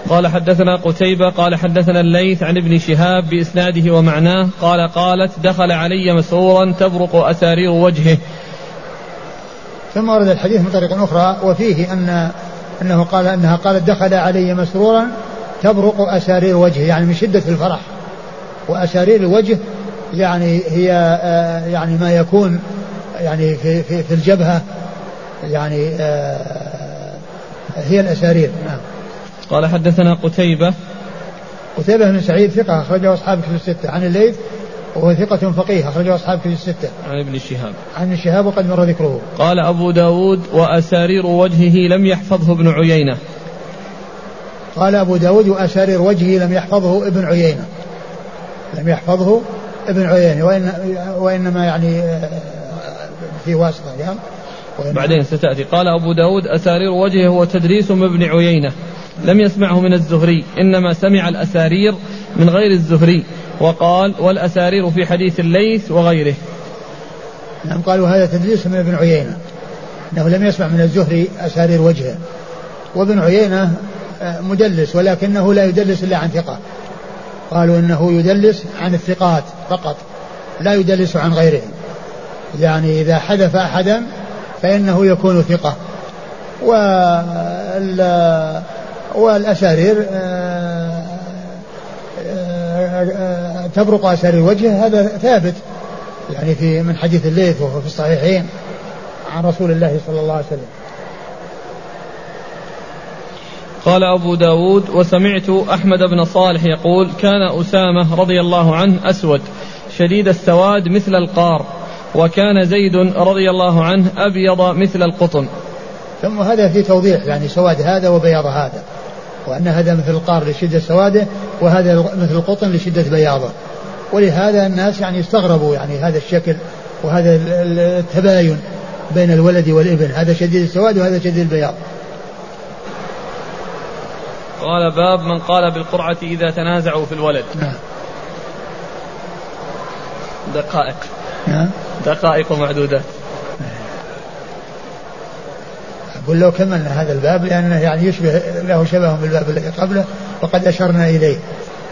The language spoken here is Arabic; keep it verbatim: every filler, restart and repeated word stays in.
قال حدثنا قتيبة قال حدثنا الليث عن ابن شهاب بإسناده ومعناه قال قالت دخل علي مسرورا تبرق أسارير وجهه. ثم ورد الحديث من طريق أخرى وفيه أن أنه قال أنها قالت دخل علي مسرورا تبرق أسارير وجهه، يعني من شدة الفرح. وأسارير الوجه يعني هي يعني ما يكون يعني في, في, في الجبهة، يعني هي الأسارير. نعم. قال حدثنا قتيبة قتيبة بن سعيد ثقة أخرجه أصحاب كتب الستة. عن الليث وهو ثقة فقيه أخرجه أصحاب كتب الستة. عن ابن شهاب عن ابن شهاب وقد مر ذكره. قال أبو داود وأسارير وجهه لم يحفظه ابن عيينة. قال أبو داود وأسارير وجهه لم يحفظه ابن عيينة، لم يحفظه ابن عيينة وإن وإنما يعني في واسطة يعني. بعدين ستأتي. قال أبو داود أسارير وجهه هو تدريس من ابن عيينة لم يسمعه من الزهري، إنما سمع الأسارير من غير الزهري. وقال والأسارير في حديث الليث وغيره. نعم. قالوا هذا تدريس من ابن عيينة، أنه لم يسمع من الزهري أسارير وجهه. وابن عيينة مدلس ولكنه لا يدلس إلا عن ثقة، قالوا إنه يدلس عن الثقات فقط لا يدلس عن غيرهم، يعني إذا حذف أحدا فإنه يكون ثقة. والأسارير تبرق أسارير وجهه هذا ثابت يعني في من حديث الليث وهو في الصحيحين عن رسول الله صلى الله عليه وسلم. قال أبو داود وسمعت أحمد بن صالح يقول كان أسامة رضي الله عنه أسود شديد السواد مثل القار، وكان زيد رضي الله عنه أبيض مثل القطن. ثم هذا في توضيح يعني سواد هذا وبياض هذا، وأن هذا مثل القار لشدة سواده وهذا مثل القطن لشدة بياضه. ولهذا الناس يعني استغربوا يعني هذا الشكل وهذا التباين بين الولد والابن، هذا شديد السواد وهذا شديد البياض. قال باب من قال بالقرعة إذا تنازعوا في الولد. نعم. دقائق نعم. دقائق ومعدودات. أقول لو كملنا هذا الباب لأنه يعني يشبه له شبه بالباب الذي قبله وقد أشرنا إليه.